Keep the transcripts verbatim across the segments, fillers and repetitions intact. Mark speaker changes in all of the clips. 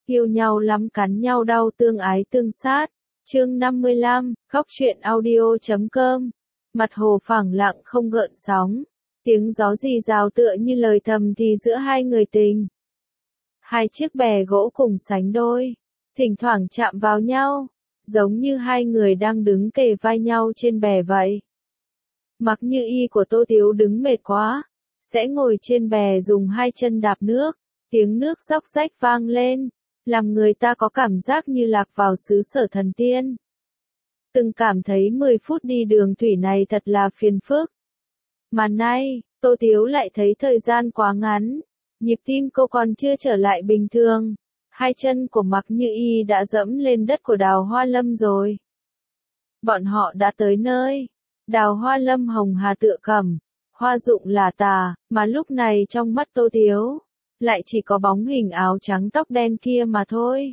Speaker 1: Yêu nhau lắm cắn nhau đau tương ái tương sát. Chương năm mươi lăm, khóc chuyện audio chấm com. Mặt hồ phẳng lặng không gợn sóng. Tiếng gió rì rào tựa như lời thầm thì giữa hai người tình. Hai chiếc bè gỗ cùng sánh đôi, thỉnh thoảng chạm vào nhau, giống như hai người đang đứng kề vai nhau trên bè vậy. Mặc Như Y của Tô Tiếu đứng mệt quá, sẽ ngồi trên bè dùng hai chân đạp nước, tiếng nước róc rách vang lên, làm người ta có cảm giác như lạc vào xứ sở thần tiên. Từng cảm thấy mười phút đi đường thủy này thật là phiền phức. Mà nay, Tô Tiếu lại thấy thời gian quá ngắn, nhịp tim cô còn chưa trở lại bình thường. Hai chân của Mặc Như Y đã dẫm lên đất của Đào Hoa Lâm rồi. Bọn họ đã tới nơi. Đào Hoa Lâm hồng hà tựa cẩm, hoa rụng là tà, mà lúc này trong mắt Tô Tiếu, lại chỉ có bóng hình áo trắng tóc đen kia mà thôi.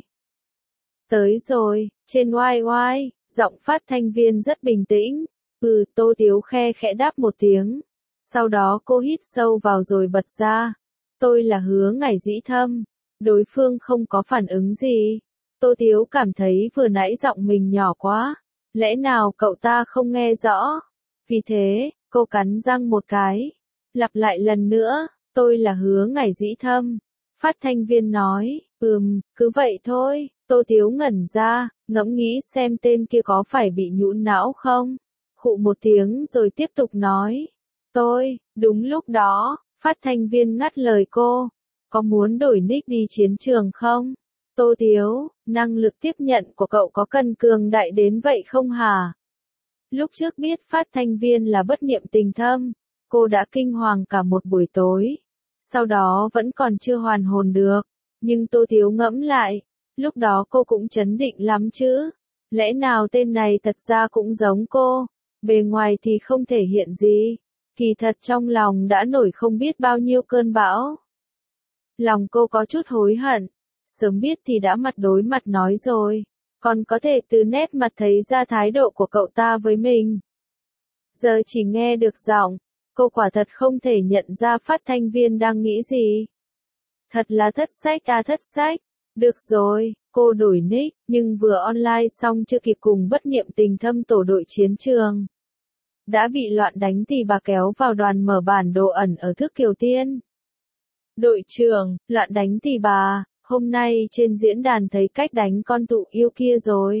Speaker 1: Tới rồi, trên oai oai, giọng phát thanh viên rất bình tĩnh. Ừ, Tô Tiếu khe khẽ đáp một tiếng. Sau đó cô hít sâu vào rồi bật ra. Tôi là Hứa Ngải Dĩ Thâm. Đối phương không có phản ứng gì. Tô Tiếu cảm thấy vừa nãy giọng mình nhỏ quá. Lẽ nào cậu ta không nghe rõ? Vì thế, cô cắn răng một cái. Lặp lại lần nữa, tôi là Hứa Ngải Dĩ Thâm. Phát thanh viên nói, ừm, cứ vậy thôi. Tô Tiếu ngẩn ra, ngẫm nghĩ xem tên kia có phải bị nhũn não không? Khụ một tiếng rồi tiếp tục nói. Tôi, đúng lúc đó, phát thanh viên ngắt lời cô. Có muốn đổi nick đi chiến trường không? Tô Tiếu, năng lực tiếp nhận của cậu có cần cường đại đến vậy không hả? Lúc trước biết phát thanh viên là Bất Niệm Tình Thâm, cô đã kinh hoàng cả một buổi tối. Sau đó vẫn còn chưa hoàn hồn được. Nhưng Tô Tiếu ngẫm lại, lúc đó cô cũng trấn định lắm chứ. Lẽ nào tên này thật ra cũng giống cô, bề ngoài thì không thể hiện gì. Kỳ thật trong lòng đã nổi không biết bao nhiêu cơn bão. Lòng cô có chút hối hận, sớm biết thì đã mặt đối mặt nói rồi, còn có thể từ nét mặt thấy ra thái độ của cậu ta với mình. Giờ chỉ nghe được giọng, cô quả thật không thể nhận ra phát thanh viên đang nghĩ gì. Thật là thất sách à thất sách. Được rồi, cô đổi nick, nhưng vừa online xong chưa kịp cùng Bất Niệm Tình Thâm tổ đội chiến trường. Đã bị loạn đánh thì bà kéo vào đoàn mở bản đồ ẩn ở Thước Kiều Tiên. Đội trưởng, loạn đánh thì bà, hôm nay trên diễn đàn thấy cách đánh con Thụ Yêu kia rồi.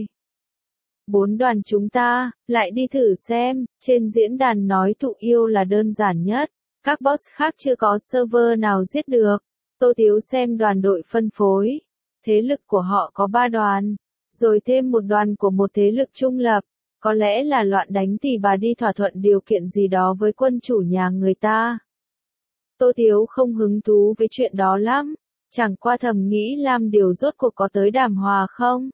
Speaker 1: Bốn đoàn chúng ta, lại đi thử xem, trên diễn đàn nói Thụ Yêu là đơn giản nhất, các boss khác chưa có server nào giết được. Tô Tiếu xem đoàn đội phân phối, thế lực của họ có ba đoàn, rồi thêm một đoàn của một thế lực trung lập. Có lẽ là loạn đánh thì bà đi thỏa thuận điều kiện gì đó với quân chủ nhà người ta. Tô Tiếu không hứng thú với chuyện đó lắm, chẳng qua thầm nghĩ làm điều rốt cuộc có tới đàm hòa không.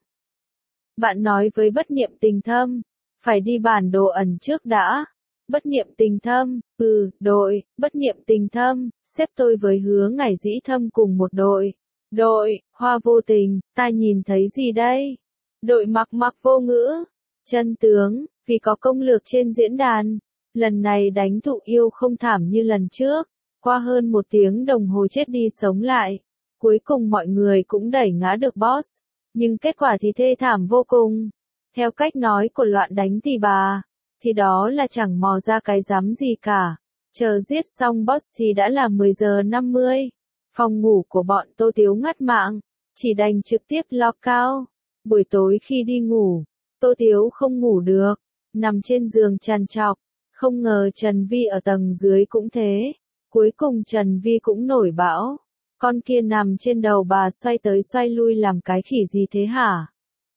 Speaker 1: Bạn nói với Bất Niệm Tình Thâm, phải đi bản đồ ẩn trước đã. Bất Niệm Tình Thâm, ừ, đội, Bất Niệm Tình Thâm, xếp tôi với Hứa Ngải Dĩ Thâm cùng một đội. Đội, Hoa Vô Tình, ta nhìn thấy gì đây? Đội Mặc Mặc vô ngữ. Chân tướng, vì có công lược trên diễn đàn, lần này đánh Thụ Yêu không thảm như lần trước, qua hơn một tiếng đồng hồ chết đi sống lại, cuối cùng mọi người cũng đẩy ngã được boss, nhưng kết quả thì thê thảm vô cùng. Theo cách nói của loạn đánh thì bà, thì đó là chẳng mò ra cái rắm gì cả, chờ giết xong boss thì đã là mười giờ năm mươi, phòng ngủ của bọn Tô Tiếu ngắt mạng, chỉ đành trực tiếp lockout. Buổi tối khi đi ngủ, Tô Tiếu không ngủ được, nằm trên giường trằn trọc, không ngờ Trần Vi ở tầng dưới cũng thế. Cuối cùng Trần Vi cũng nổi bão, con kia nằm trên đầu bà xoay tới xoay lui làm cái khỉ gì thế hả?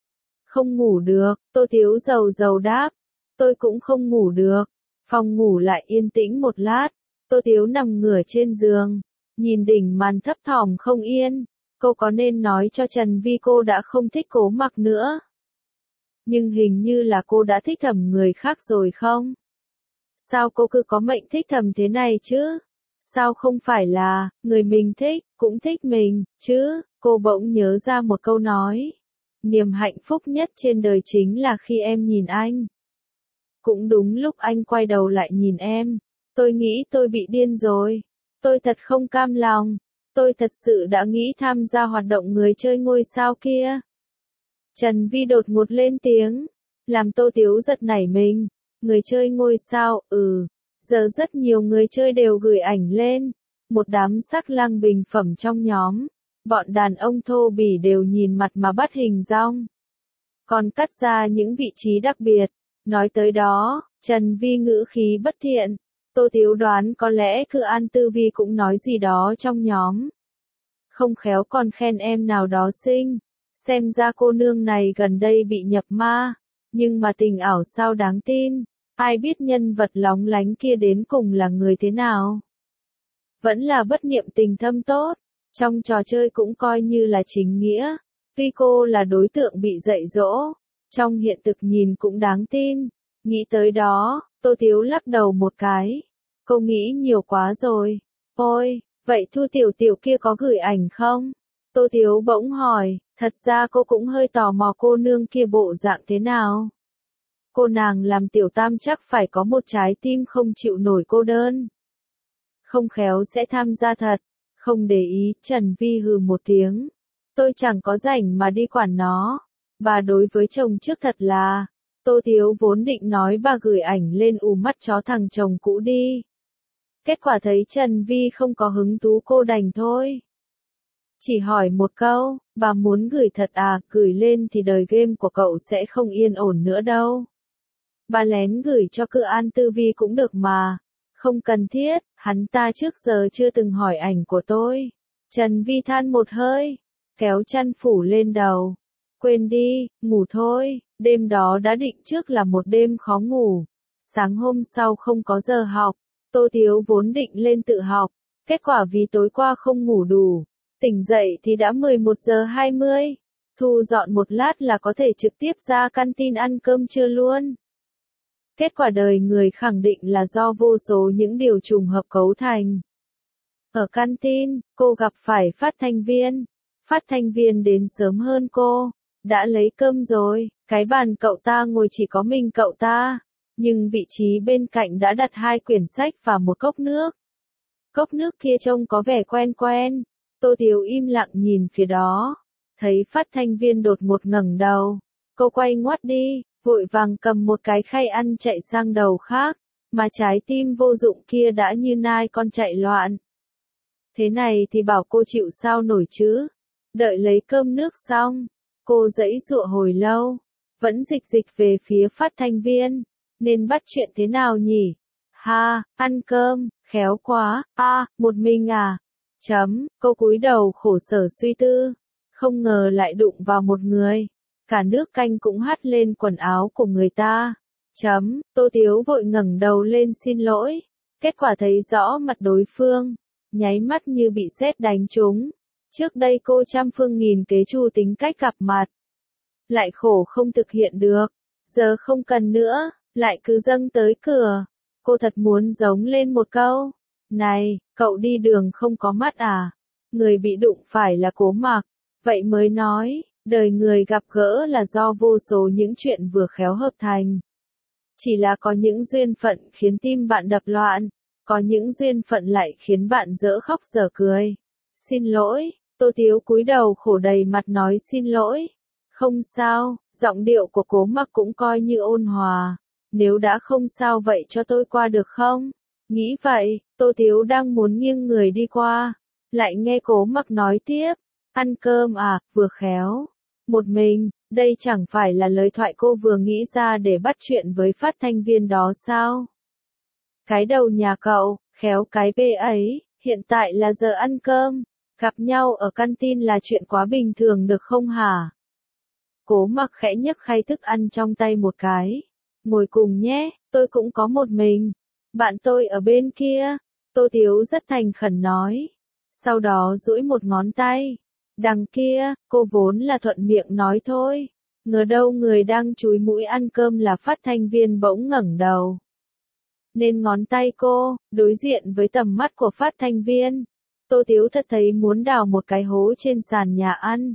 Speaker 1: Không ngủ được, Tô Tiếu dầu dầu đáp, tôi cũng không ngủ được. Phòng ngủ lại yên tĩnh một lát, Tô Tiếu nằm ngửa trên giường, nhìn đỉnh màn thấp thỏm không yên. Cô có nên nói cho Trần Vi cô đã không thích Cố Mặc nữa? Nhưng hình như là cô đã thích thầm người khác rồi không? Sao cô cứ có mệnh thích thầm thế này chứ? Sao không phải là, người mình thích, cũng thích mình, chứ? Cô bỗng nhớ ra một câu nói. Niềm hạnh phúc nhất trên đời chính là khi em nhìn anh. Cũng đúng lúc anh quay đầu lại nhìn em. Tôi nghĩ tôi bị điên rồi. Tôi thật không cam lòng. tôi thật sự đã nghĩ tham gia hoạt động người chơi ngôi sao kia. Trần Vi đột ngột lên tiếng, làm Tô Tiếu giật nảy mình. Người chơi ngôi sao, ừ. Giờ rất nhiều người chơi đều gửi ảnh lên. Một đám sắc lang bình phẩm trong nhóm. Bọn đàn ông thô bỉ đều nhìn mặt mà bắt hình dong. Còn cắt ra những vị trí đặc biệt. Nói tới đó, Trần Vi ngữ khí bất thiện. Tô Tiếu đoán có lẽ cứ An Tư Vi cũng nói gì đó trong nhóm. Không khéo còn khen em nào đó xinh. Xem ra cô nương này gần đây bị nhập ma. Nhưng mà tình ảo sao đáng tin. Ai biết nhân vật lóng lánh kia đến cùng là người thế nào. Vẫn là bất niệm tình thâm tốt. Trong trò chơi cũng coi như là chính nghĩa. Tuy cô là đối tượng bị dạy dỗ. Trong hiện thực nhìn cũng đáng tin. Nghĩ tới đó, Tô Tiếu lắc đầu một cái. Cô nghĩ nhiều quá rồi. Ôi, vậy Thu Tiểu Tiểu kia có gửi ảnh không? Tô Tiếu bỗng hỏi, thật ra cô cũng hơi tò mò cô nương kia bộ dạng thế nào. Cô nàng làm tiểu tam chắc phải có một trái tim không chịu nổi cô đơn. Không khéo sẽ tham gia thật. Không để ý, Trần Vi hừ một tiếng. Tôi chẳng có rảnh mà đi quản nó. Bà đối với chồng trước thật là. Tô Tiếu vốn định nói bà gửi ảnh lên ù mắt chó thằng chồng cũ đi. Kết quả thấy Trần Vi không có hứng thú cô đành thôi. Chỉ hỏi một câu, bà muốn gửi thật à, gửi lên thì đời game của cậu sẽ không yên ổn nữa đâu. Bà lén gửi cho cự An Tư Vi cũng được mà. Không cần thiết, hắn ta trước giờ chưa từng hỏi ảnh của tôi. Trần Vi than một hơi, kéo chăn phủ lên đầu. Quên đi, ngủ thôi, đêm đó đã định trước là một đêm khó ngủ. Sáng hôm sau không có giờ học, Tô Tiếu vốn định lên tự học. Kết quả vì tối qua không ngủ đủ. Tỉnh dậy thì đã mười một giờ hai mươi. Thu dọn một lát là có thể trực tiếp ra canteen ăn cơm trưa luôn. Kết quả đời người khẳng định là do vô số những điều trùng hợp cấu thành. Ở canteen, cô gặp phải phát thanh viên. Phát thanh viên đến sớm hơn cô. Đã lấy cơm rồi, cái bàn cậu ta ngồi chỉ có mình cậu ta. Nhưng vị trí bên cạnh đã đặt hai quyển sách và một cốc nước. Cốc nước kia trông có vẻ quen quen. Tô Tiếu im lặng nhìn phía đó. Thấy phát thanh viên đột ngột ngẩng đầu. Cô quay ngoắt đi, vội vàng cầm một cái khay ăn chạy sang đầu khác. Mà trái tim vô dụng kia đã như nai con chạy loạn. Thế này thì bảo cô chịu sao nổi chứ. Đợi lấy cơm nước xong. Cô giãy giụa hồi lâu. Vẫn dịch dịch về phía phát thanh viên. Nên bắt chuyện thế nào nhỉ? Ha, ăn cơm, khéo quá, a, à, một mình à? Chấm, cô cúi đầu khổ sở suy tư. Không ngờ lại đụng vào một người. Cả nước canh cũng hắt lên quần áo của người ta. Chấm, Tô Tiếu vội ngẩng đầu lên xin lỗi. Kết quả thấy rõ mặt đối phương. Nháy mắt như bị sét đánh trúng. Trước đây cô trăm phương nghìn kế chu tính cách gặp mặt. Lại khổ không thực hiện được. Giờ không cần nữa, lại cứ dâng tới cửa. Cô thật muốn giống lên một câu. Này, cậu đi đường không có mắt à? Người bị đụng phải là Cố Mặc. Vậy mới nói, đời người gặp gỡ là do vô số những chuyện vừa khéo hợp thành. Chỉ là có những duyên phận khiến tim bạn đập loạn. Có những duyên phận lại khiến bạn dở khóc dở cười. Xin lỗi, Tô Tiếu cúi đầu khổ đầy mặt nói xin lỗi. Không sao, giọng điệu của Cố Mặc cũng coi như ôn hòa. Nếu đã không sao vậy cho tôi qua được không? Nghĩ vậy, Tô Tiếu đang muốn nghiêng người đi qua. Lại nghe Cố Mặc nói tiếp. Ăn cơm à, vừa khéo. Một mình, đây chẳng phải là lời thoại cô vừa nghĩ ra để bắt chuyện với phát thanh viên đó sao? Cái đầu nhà cậu, khéo cái bê ấy, hiện tại là giờ ăn cơm. Gặp nhau ở canteen là chuyện quá bình thường được không hả? Cố Mặc khẽ nhấc khay thức ăn trong tay một cái. Ngồi cùng nhé, tôi cũng có một mình. Bạn tôi ở bên kia. Tô Tiếu rất thành khẩn nói. Sau đó duỗi một ngón tay. Đằng kia, cô vốn là thuận miệng nói thôi. Ngờ đâu người đang chúi mũi ăn cơm là phát thanh viên bỗng ngẩng đầu. Nên ngón tay cô, đối diện với tầm mắt của phát thanh viên. Tô Tiếu thật thấy muốn đào một cái hố trên sàn nhà ăn.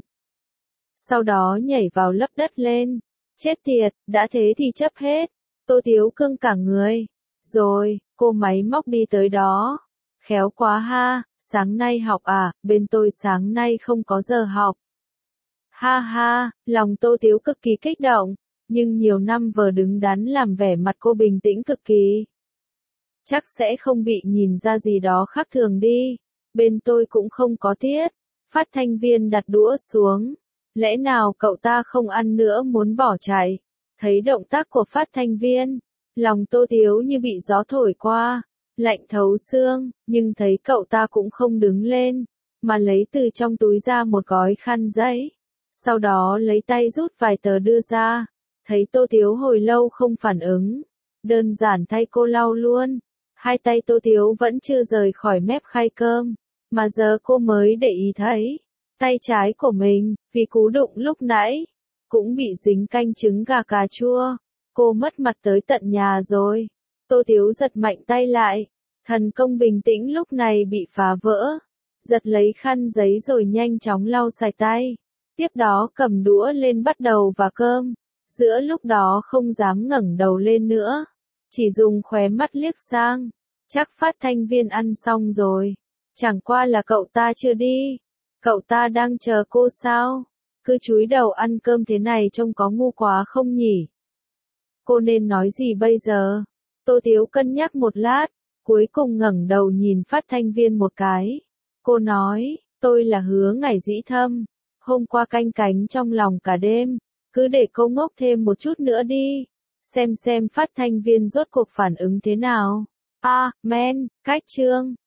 Speaker 1: Sau đó nhảy vào lấp đất lên. Chết tiệt, đã thế thì chấp hết. Tô Tiếu cưng cả người. Rồi, cô máy móc đi tới đó. Khéo quá ha, sáng nay học à, bên tôi sáng nay không có giờ học. Ha ha, lòng Tô Tiếu cực kỳ kích động, nhưng nhiều năm vờ đứng đắn làm vẻ mặt cô bình tĩnh cực kỳ. Chắc sẽ không bị nhìn ra gì đó khác thường đi, bên tôi cũng không có tiết. Phát thanh viên đặt đũa xuống, lẽ nào cậu ta không ăn nữa muốn bỏ chạy? Thấy động tác của phát thanh viên, lòng Tô Tiếu như bị gió thổi qua, lạnh thấu xương, nhưng thấy cậu ta cũng không đứng lên, mà lấy từ trong túi ra một gói khăn giấy. Sau đó lấy tay rút vài tờ đưa ra, thấy Tô Tiếu hồi lâu không phản ứng, đơn giản thay cô lau luôn. Hai tay Tô Tiếu vẫn chưa rời khỏi mép khay cơm, mà giờ cô mới để ý thấy, tay trái của mình, vì cú đụng lúc nãy, cũng bị dính canh trứng gà cà chua. Cô mất mặt tới tận nhà rồi. Tô Tiếu giật mạnh tay lại, thần công bình tĩnh lúc này bị phá vỡ. Giật lấy khăn giấy rồi nhanh chóng lau sạch tay. Tiếp đó cầm đũa lên bắt đầu vào cơm. Giữa lúc đó không dám ngẩng đầu lên nữa, chỉ dùng khóe mắt liếc sang. Chắc phát thanh viên ăn xong rồi. Chẳng qua là cậu ta chưa đi. Cậu ta đang chờ cô sao? Cứ chúi đầu ăn cơm thế này trông có ngu quá không nhỉ? Cô nên nói gì bây giờ? Tô Tiếu cân nhắc một lát, cuối cùng ngẩng đầu nhìn phát thanh viên một cái. Cô nói, tôi là Hứa Ngải Dĩ Thâm. Hôm qua canh cánh trong lòng cả đêm, cứ để cô ngốc thêm một chút nữa đi. Xem xem phát thanh viên rốt cuộc phản ứng thế nào. À, men, cách chương.